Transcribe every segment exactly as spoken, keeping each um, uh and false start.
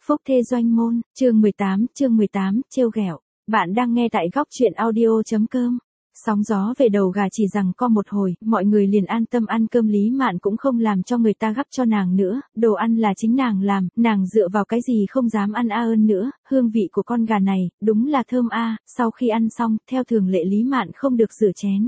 Phúc Thê Doanh Môn, chương mười tám, chương mười tám, trêu ghẹo. Bạn đang nghe tại góc truyện audio.com. Sóng gió về đầu gà chỉ rằng co một hồi, mọi người liền an tâm ăn cơm. Lý Mạn cũng không làm cho người ta gắp cho nàng nữa, đồ ăn là chính nàng làm, nàng dựa vào cái gì không dám ăn a ơn nữa, hương vị của con gà này, đúng là thơm a. Sau khi ăn xong, theo thường lệ Lý Mạn không được rửa chén.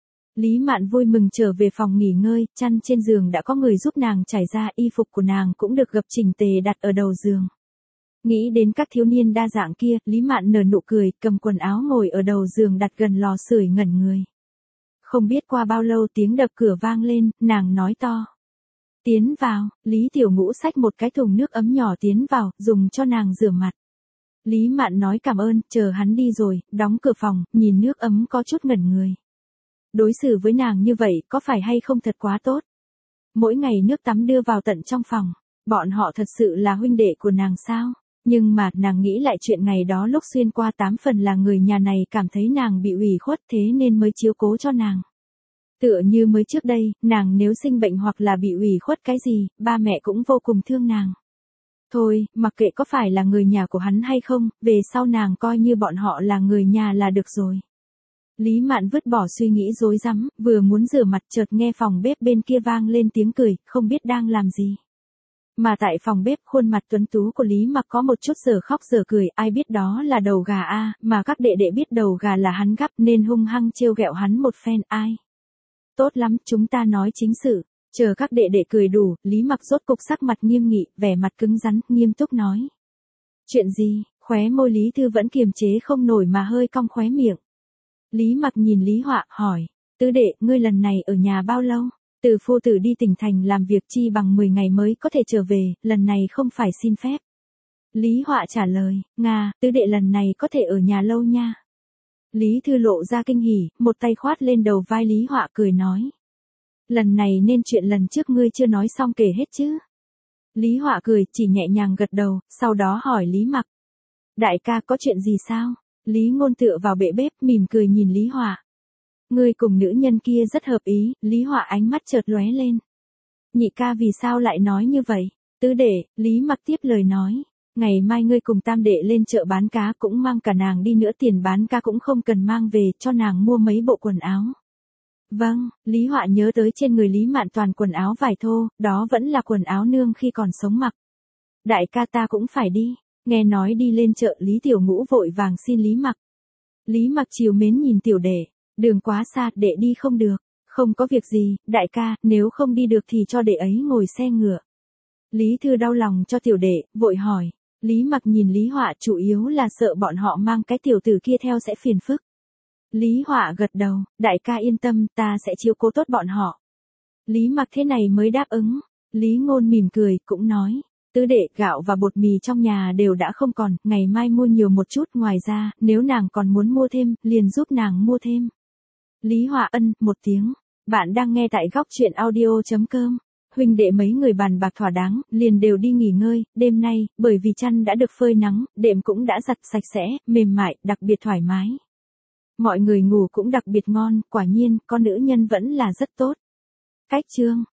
Lý Mạn vui mừng trở về phòng nghỉ ngơi, chăn trên giường đã có người giúp nàng trải ra, y phục của nàng cũng được gập chỉnh tề đặt ở đầu giường. Nghĩ đến các thiếu niên đa dạng kia, Lý Mạn nở nụ cười, cầm quần áo ngồi ở đầu giường đặt gần lò sưởi ngẩn người. Không biết qua bao lâu tiếng đập cửa vang lên, nàng nói to. Tiến vào, Lý Tiểu Ngũ xách một cái thùng nước ấm nhỏ tiến vào, dùng cho nàng rửa mặt. Lý Mạn nói cảm ơn, chờ hắn đi rồi, đóng cửa phòng, nhìn nước ấm có chút ngẩn người. Đối xử với nàng như vậy có phải hay không thật quá tốt. Mỗi ngày nước tắm đưa vào tận trong phòng, bọn họ thật sự là huynh đệ của nàng sao? Nhưng mà nàng nghĩ lại chuyện ngày đó lúc xuyên qua tám phần là người nhà này cảm thấy nàng bị ủy khuất thế nên mới chiếu cố cho nàng. Tựa như mới trước đây, nàng nếu sinh bệnh hoặc là bị ủy khuất cái gì, ba mẹ cũng vô cùng thương nàng. Thôi, mặc kệ có phải là người nhà của hắn hay không, về sau nàng coi như bọn họ là người nhà là được rồi. Lý Mạn vứt bỏ suy nghĩ rối rắm, vừa muốn rửa mặt chợt nghe phòng bếp bên kia vang lên tiếng cười, không biết đang làm gì. Mà tại phòng bếp khuôn mặt tuấn tú của Lý Mặc có một chút giờ khóc giờ cười, ai biết đó là đầu gà a, mà các đệ đệ biết đầu gà là hắn gắp nên hung hăng trêu ghẹo hắn một phen. Ai? Tốt lắm, chúng ta nói chính sự. Chờ các đệ đệ cười đủ, Lý Mặc rốt cục sắc mặt nghiêm nghị, vẻ mặt cứng rắn, nghiêm túc nói. Chuyện gì? Khóe môi Lý Thư vẫn kiềm chế không nổi mà hơi cong khóe miệng. Lý Mặc nhìn Lý Họa, hỏi, tứ đệ, ngươi lần này ở nhà bao lâu? Từ phu tử đi tỉnh thành làm việc chi bằng mười ngày mới có thể trở về, lần này không phải xin phép. Lý Họa trả lời, Nga, tứ đệ lần này có thể ở nhà lâu nha. Lý Thư lộ ra kinh hỉ, một tay khoát lên đầu vai Lý Họa cười nói. Lần này nên chuyện lần trước ngươi chưa nói xong kể hết chứ. Lý Họa cười, chỉ nhẹ nhàng gật đầu, sau đó hỏi Lý Mặc. Đại ca có chuyện gì sao? Lý Ngôn tựa vào bệ bếp mỉm cười nhìn Lý Họa. Ngươi cùng nữ nhân kia rất hợp ý, Lý Họa ánh mắt chợt lóe lên. Nhị ca vì sao lại nói như vậy? Tứ đệ, Lý Mặc tiếp lời nói. Ngày mai ngươi cùng tam đệ lên chợ bán cá cũng mang cả nàng đi nữa, tiền bán cá cũng không cần mang về, cho nàng mua mấy bộ quần áo. Vâng, Lý Họa nhớ tới trên người Lý Mạn toàn quần áo vải thô, đó vẫn là quần áo nương khi còn sống mặc. Đại ca ta cũng phải đi. Nghe nói đi lên chợ, Lý Tiểu Ngũ vội vàng xin Lý Mặc. Lý Mặc trìu mến nhìn tiểu đệ, đường quá xa, đệ đi không được. Không có việc gì, đại ca, nếu không đi được thì cho đệ ấy ngồi xe ngựa. Lý Thư đau lòng cho tiểu đệ, vội hỏi. Lý Mặc nhìn Lý Họa, chủ yếu là sợ bọn họ mang cái tiểu tử kia theo sẽ phiền phức. Lý Họa gật đầu, đại ca yên tâm, ta sẽ chiếu cố tốt bọn họ. Lý Mặc thế này mới đáp ứng. Lý Ngôn mỉm cười, cũng nói. Tứ đệ, gạo và bột mì trong nhà đều đã không còn, ngày mai mua nhiều một chút, ngoài ra, nếu nàng còn muốn mua thêm, liền giúp nàng mua thêm. Lý Họa ân, một tiếng. Bạn đang nghe tại góc truyện audio.com. Huynh đệ mấy người bàn bạc thỏa đáng, liền đều đi nghỉ ngơi, đêm nay, bởi vì chăn đã được phơi nắng, đệm cũng đã giặt sạch sẽ, mềm mại, đặc biệt thoải mái. Mọi người ngủ cũng đặc biệt ngon, quả nhiên, con nữ nhân vẫn là rất tốt. Cách chương.